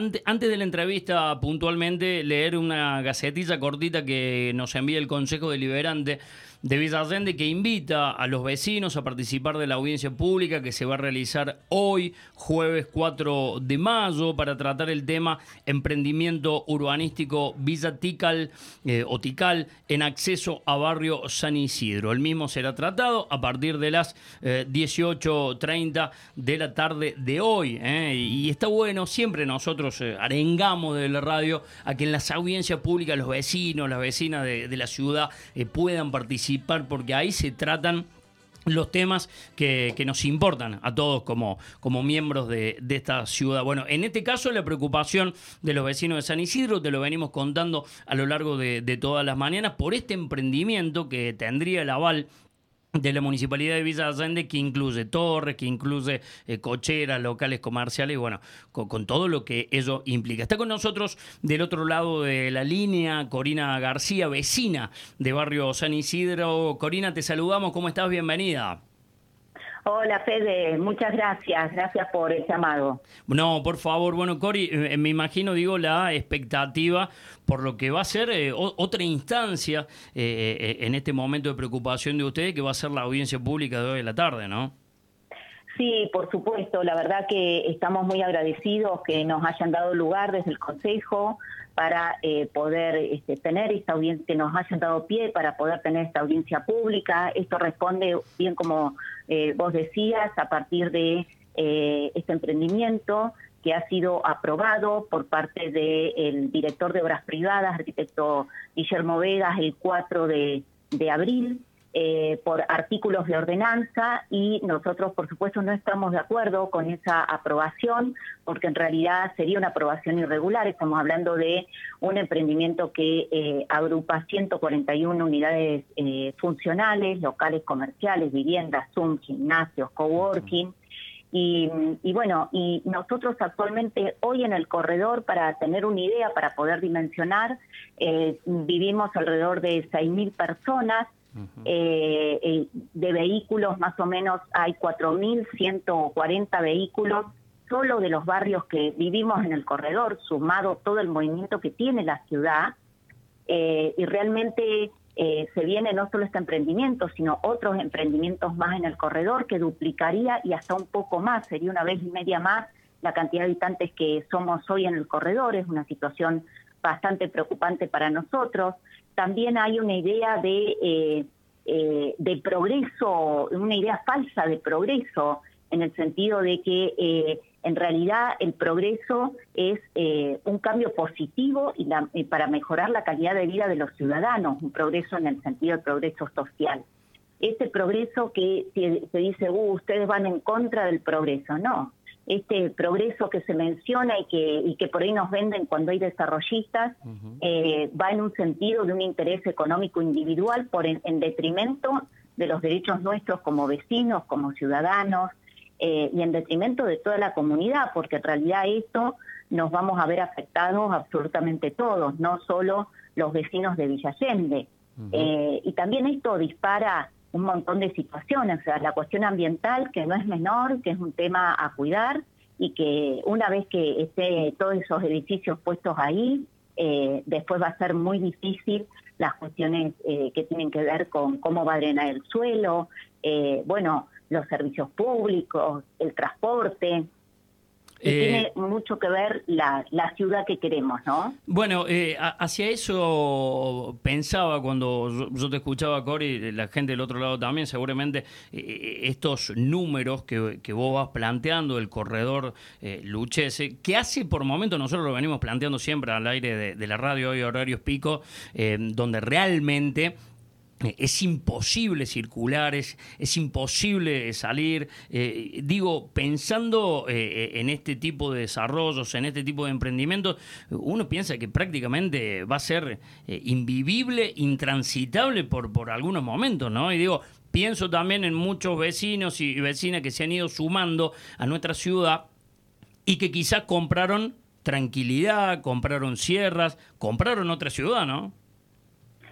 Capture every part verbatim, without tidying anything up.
Ante- Antes de la entrevista, puntualmente, leer una gacetilla cortita que nos envía el Consejo Deliberante de Villa Allende, que invita a los vecinos a participar de la audiencia pública que se va a realizar hoy, jueves cuatro de mayo, para tratar el tema emprendimiento urbanístico Villa Tikal, eh, o Tikal, en acceso a barrio San Isidro. El mismo será tratado a partir de las eh, dieciocho treinta de la tarde de hoy. Eh, y está bueno, siempre nosotros eh, arengamos de la radio a que en las audiencias públicas los vecinos, las vecinas de, de la ciudad eh, puedan participar, porque ahí se tratan los temas que, que nos importan a todos como, como miembros de, de esta ciudad. Bueno, en este caso la preocupación de los vecinos de San Isidro, te lo venimos contando a lo largo de, de todas las mañanas, por este emprendimiento que tendría el aval de la Municipalidad de Villa Allende, que incluye torres, que incluye eh, cocheras, locales comerciales, bueno, con, con todo lo que ello implica. Está con nosotros del otro lado de la línea Corina García, vecina de barrio San Isidro. Corina, te saludamos, ¿cómo estás? Bienvenida. Hola Fede, muchas gracias, gracias por el llamado. No, por favor, bueno, Cori, eh, me imagino, digo, la expectativa por lo que va a ser eh, o, otra instancia eh, eh, en este momento de preocupación de ustedes, que va a ser la audiencia pública de hoy de la tarde, ¿no? Sí, por supuesto, la verdad que estamos muy agradecidos que nos hayan dado lugar desde el Consejo para eh, poder este, tener esta audiencia, que nos hayan dado pie para poder tener esta audiencia pública. Esto responde, bien como eh, vos decías, a partir de eh, este emprendimiento que ha sido aprobado por parte del director de Obras Privadas, arquitecto Guillermo Vegas, el cuatro de abril, Eh, por artículos de ordenanza, y nosotros por supuesto no estamos de acuerdo con esa aprobación, porque en realidad sería una aprobación irregular. Estamos hablando de un emprendimiento que eh, agrupa ciento cuarenta y una unidades eh, funcionales, locales comerciales, viviendas, Zoom, gimnasios, coworking. Y, y bueno, y nosotros actualmente hoy en el corredor, para tener una idea, para poder dimensionar, eh, vivimos alrededor de seis mil personas. Uh-huh. eh, eh, de vehículos más o menos hay cuatro mil ciento cuarenta vehículos solo de los barrios que vivimos en el corredor, sumado todo el movimiento que tiene la ciudad, eh, y realmente eh, se viene no solo este emprendimiento, sino otros emprendimientos más en el corredor que duplicaría y hasta un poco más, sería una vez y media más la cantidad de habitantes que somos hoy en el corredor. Es una situación bastante preocupante para nosotros. También hay una idea de, eh, eh, de progreso, una idea falsa de progreso, en el sentido de que eh, en realidad el progreso es eh, un cambio positivo y la, eh, para mejorar la calidad de vida de los ciudadanos, un progreso en el sentido de progreso social. Este progreso que se, se dice, uh, ustedes van en contra del progreso, no. Este progreso que se menciona y que, y que por ahí nos venden cuando hay desarrollistas, uh-huh. eh, va en un sentido de un interés económico individual por en, en detrimento de los derechos nuestros como vecinos, como ciudadanos, eh, y en detrimento de toda la comunidad, porque en realidad esto nos vamos a ver afectados absolutamente todos, no solo los vecinos de Villa Allende. Uh-huh. Eh, y también esto dispara un montón de situaciones, o sea, la cuestión ambiental, que no es menor, que es un tema a cuidar, y que una vez que esté todos esos edificios puestos ahí, eh, después va a ser muy difícil las cuestiones eh, que tienen que ver con cómo va a drenar el suelo, eh, bueno, los servicios públicos, el transporte. Y eh, tiene mucho que ver la, la ciudad que queremos, ¿no? Bueno, eh, hacia eso pensaba cuando yo, yo te escuchaba, Cori, la gente del otro lado también, seguramente eh, estos números que, que vos vas planteando, el corredor eh, Lucchese, que hace por momento, nosotros lo venimos planteando siempre al aire de, de la radio, hoy horarios pico, eh, donde realmente es imposible circular, es, es imposible salir. Eh, digo, pensando eh, en este tipo de desarrollos, en este tipo de emprendimientos, uno piensa que prácticamente va a ser eh, invivible, intransitable por, por algunos momentos, ¿no? Y digo, pienso también en muchos vecinos y vecinas que se han ido sumando a nuestra ciudad y que quizás compraron tranquilidad, compraron sierras, compraron otra ciudad, ¿no?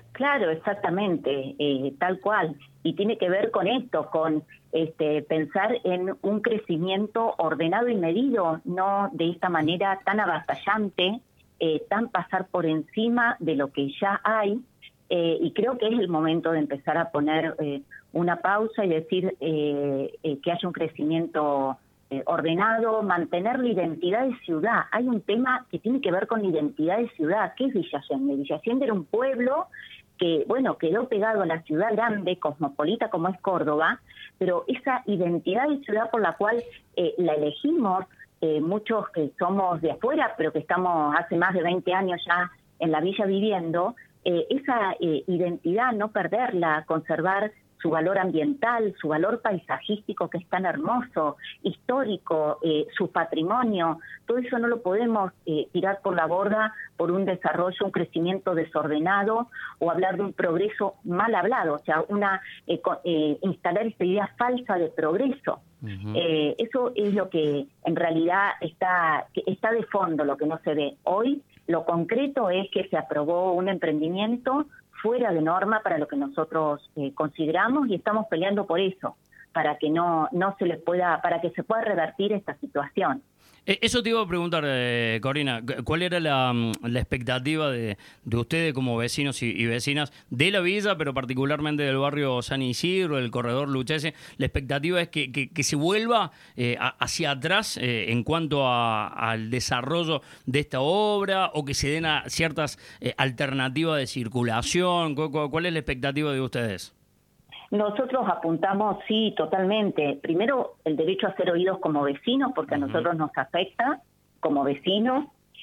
Claro, exactamente, eh, tal cual. Y tiene que ver con esto, con este, pensar en un crecimiento ordenado y medido, no de esta manera tan avasallante, eh, tan pasar por encima de lo que ya hay. Eh, y creo que es el momento de empezar a poner eh, una pausa y decir eh, eh, que haya un crecimiento eh, ordenado, mantener la identidad de ciudad. Hay un tema que tiene que ver con la identidad de ciudad. ¿Qué es Villa Allende? Villa Allende era un pueblo que, bueno, quedó pegado a la ciudad grande, cosmopolita como es Córdoba, pero esa identidad de ciudad por la cual eh, la elegimos, eh, muchos que somos de afuera, pero que estamos hace más de veinte años ya en la villa viviendo, eh, esa eh, identidad, no perderla, conservar su valor ambiental, su valor paisajístico que es tan hermoso, histórico, eh, su patrimonio, todo eso no lo podemos eh, tirar por la borda por un desarrollo, un crecimiento desordenado o hablar de un progreso mal hablado, o sea, una eh, eh, instalar esta idea falsa de progreso. Uh-huh. Eh, eso es lo que en realidad está, que está de fondo, lo que no se ve. Hoy lo concreto es que se aprobó un emprendimiento fuera de norma para lo que nosotros eh, consideramos y estamos peleando por eso, para que no no se les pueda, para que se pueda revertir esta situación. Eso te iba a preguntar, eh, Corina, ¿cuál era la, la expectativa de, de ustedes como vecinos y, y vecinas de la villa, pero particularmente del barrio San Isidro, del corredor Lucchese? La expectativa es que, que, que se vuelva eh, hacia atrás eh, en cuanto a, al desarrollo de esta obra o que se den a ciertas eh, alternativas de circulación. ¿Cuál, ¿Cuál es la expectativa de ustedes? Nosotros apuntamos, sí, totalmente. Primero, el derecho a ser oídos como vecinos, porque uh-huh. a nosotros nos afecta como vecinos.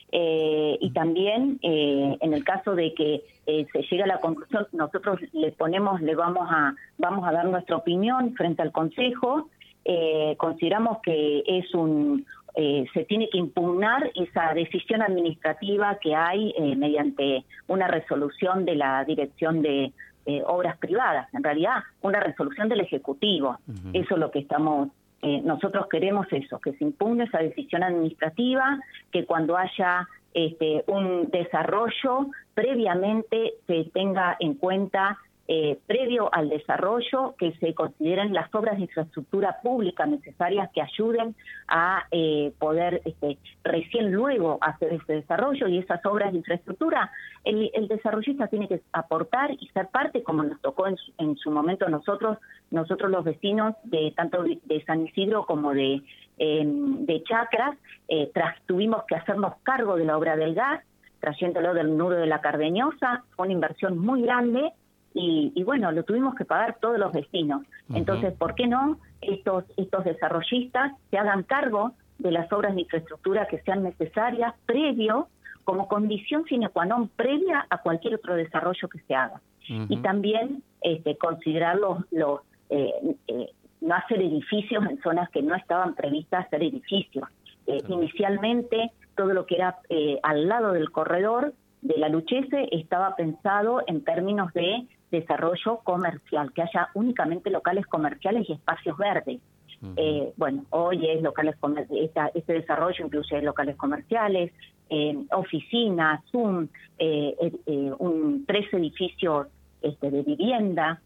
Eh, y también, eh, en el caso de que eh, se llegue a la conclusión, nosotros le ponemos, le vamos a, vamos a dar nuestra opinión frente al Consejo. Eh, consideramos que es un, eh, se tiene que impugnar esa decisión administrativa que hay eh, mediante una resolución de la Dirección de Eh, obras privadas, en realidad una resolución del Ejecutivo. Uh-huh. Eso es lo que estamos, eh, nosotros queremos eso, que se impugne esa decisión administrativa, que cuando haya este, un desarrollo, previamente se tenga en cuenta, eh, previo al desarrollo, que se consideren las obras de infraestructura pública necesarias que ayuden a eh, poder este, recién luego hacer ese desarrollo, y esas obras de infraestructura el, el desarrollista tiene que aportar y ser parte, como nos tocó en su, en su momento nosotros, nosotros los vecinos de tanto de San Isidro como de, eh, de Chacras, eh, tras, tuvimos que hacernos cargo de la obra del gas, trayéndolo del nudo de la Cardeñosa. Fue una inversión muy grande. Y, y bueno, lo tuvimos que pagar todos los vecinos. Uh-huh. Entonces, ¿por qué no estos estos desarrollistas se hagan cargo de las obras de infraestructura que sean necesarias previo, como condición sine qua non previa a cualquier otro desarrollo que se haga? Uh-huh. Y también este, considerar los, los eh, eh, no hacer edificios en zonas que no estaban previstas hacer edificios. Eh, uh-huh. Inicialmente, todo lo que era eh, al lado del corredor de la Lucchese estaba pensado en términos de desarrollo comercial, que haya únicamente locales comerciales y espacios verdes. Uh-huh. Eh, bueno, hoy es locales comer- esta, este desarrollo incluye locales comerciales, eh, oficinas, Zoom, eh, eh, un, tres edificios este, de vivienda.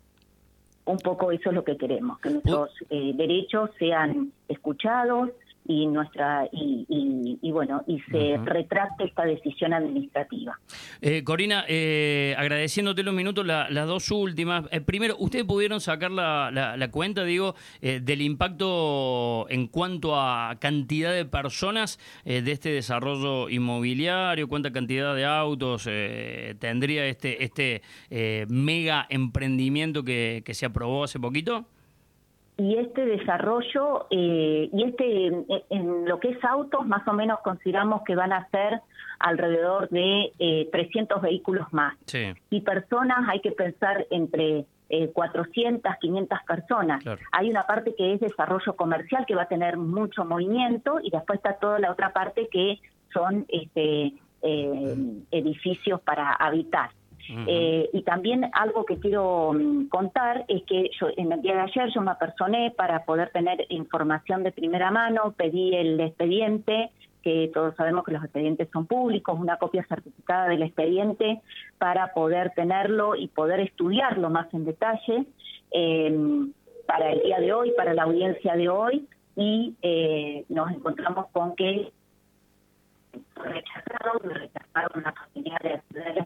Un poco eso es lo que queremos, que nuestros eh, derechos sean escuchados y nuestra y, y, y bueno y se uh-huh. retracte esta decisión administrativa. Eh, Corina, eh, agradeciéndote los minutos, la, las dos últimas. Eh, primero, ¿ustedes pudieron sacar la, la, la cuenta, digo, eh, del impacto en cuanto a cantidad de personas eh, de este desarrollo inmobiliario? ¿Cuánta cantidad de autos eh, tendría este este eh, mega emprendimiento que, que se aprobó hace poquito? Y este desarrollo, eh, y este en lo que es autos, más o menos consideramos que van a ser alrededor de eh, trescientos vehículos más. Sí. Y personas, hay que pensar entre eh, cuatrocientas, quinientas personas. Claro. Hay una parte que es desarrollo comercial, que va a tener mucho movimiento, y después está toda la otra parte que son este, eh, mm. edificios para habitar. Uh-huh. Eh, y también algo que quiero um, contar es que yo en el día de ayer yo me apersoné para poder tener información de primera mano, pedí el expediente que todos sabemos que los expedientes son públicos, una copia certificada del expediente para poder tenerlo y poder estudiarlo más en detalle eh, para el día de hoy, para la audiencia de hoy, y eh, nos encontramos con que rechazaron, rechazaron la familiares de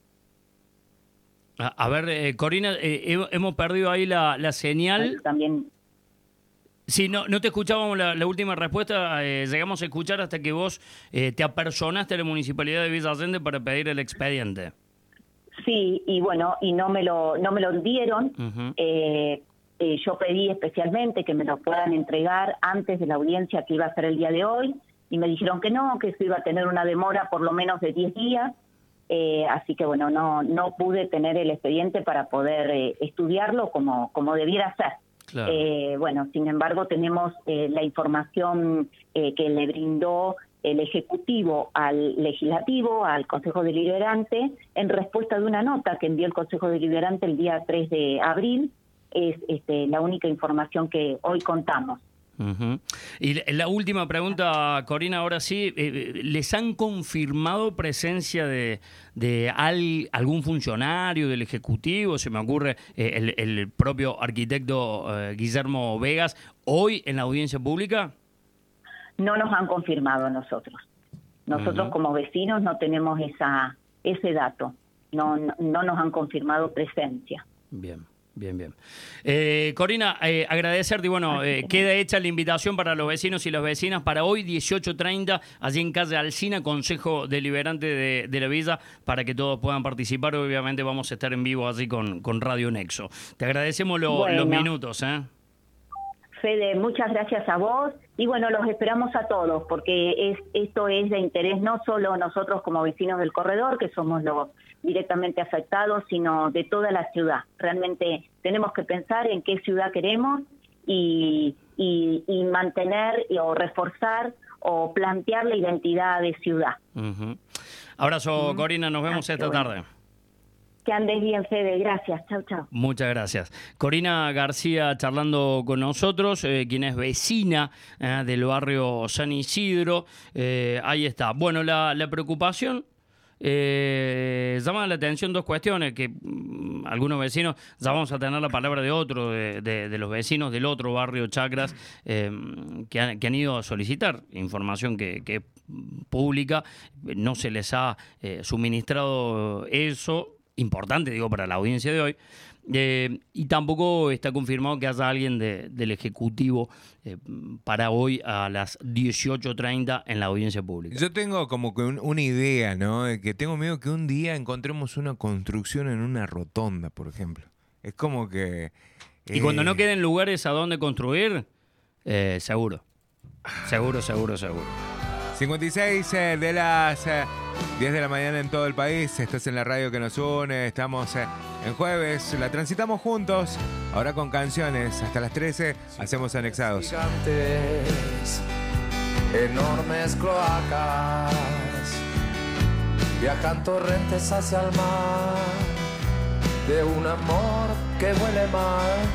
A, a ver, eh, Corina, eh, hemos perdido ahí la, la señal. también. Sí, no, no te escuchábamos la, la última respuesta. Eh, llegamos a escuchar hasta que vos eh, te apersonaste a la Municipalidad de Villa Allende para pedir el expediente. Sí, y bueno, y no me lo no me lo dieron. Uh-huh. eh, eh, yo pedí especialmente que me lo puedan entregar antes de la audiencia que iba a ser el día de hoy, y me dijeron que no, que eso iba a tener una demora por lo menos de diez días. Eh, así que bueno, no no pude tener el expediente para poder eh, estudiarlo como, como debiera ser. Claro. Eh, bueno, sin embargo, tenemos eh, la información eh, que le brindó el Ejecutivo al Legislativo, al Consejo Deliberante, en respuesta de una nota que envió el Consejo Deliberante el día tres de abril. Es este, la única información que hoy contamos. Uh-huh. Y la última pregunta, Corina, ahora sí, eh, ¿les han confirmado presencia de, de al, algún funcionario del Ejecutivo? Se me ocurre eh, el, el propio arquitecto eh, Guillermo Vegas, hoy en la audiencia pública. No nos han confirmado a nosotros. Nosotros uh-huh. como vecinos no tenemos esa ese dato. No, no, no nos han confirmado presencia. Bien. Bien, bien. Eh, Corina, eh, agradecerte y bueno, eh, queda hecha la invitación para los vecinos y las vecinas para hoy dieciocho treinta, allí en calle Alsina, Consejo Deliberante de, de la Villa, para que todos puedan participar. Obviamente vamos a estar en vivo allí con, con Radio Nexo. Te agradecemos lo, bueno. los minutos, ¿eh? Fede, muchas gracias a vos y bueno, los esperamos a todos porque es esto es de interés no solo nosotros como vecinos del corredor, que somos los directamente afectados, sino de toda la ciudad. Realmente tenemos que pensar en qué ciudad queremos y, y, y mantener o reforzar o plantear la identidad de ciudad. Uh-huh. Abrazo, uh-huh. Corina, nos vemos esta bueno. tarde. Que andes bien, Fede. Gracias. Chau, chau. Muchas gracias. Corina García charlando con nosotros, eh, quien es vecina eh, del barrio San Isidro. Eh, ahí está. Bueno, la, la preocupación... Eh, llama la atención dos cuestiones que mmm, algunos vecinos, ya vamos a tener la palabra de otro, de, de, de los vecinos del otro barrio Chacras, eh, que, han, que han ido a solicitar información que, que es pública, no se les ha eh, suministrado eso, importante digo para la audiencia de hoy, eh, y tampoco está confirmado que haya alguien de, del Ejecutivo eh, para hoy a las dieciocho treinta en la audiencia pública. Yo tengo como que un, una idea, ¿no? Que tengo miedo que un día encontremos una construcción en una rotonda, por ejemplo. Es como que... Eh... Y cuando no queden lugares a donde construir, eh, seguro. Seguro, seguro, seguro. cincuenta y seis eh, de las eh, diez de la mañana en todo el país. Estás en la radio que nos une. Estamos eh, en jueves. La transitamos juntos. Ahora con canciones. Hasta las trece hacemos Anexados. Gigantes, enormes cloacas. Viajan torrentes hacia el mar. De un amor que huele mal.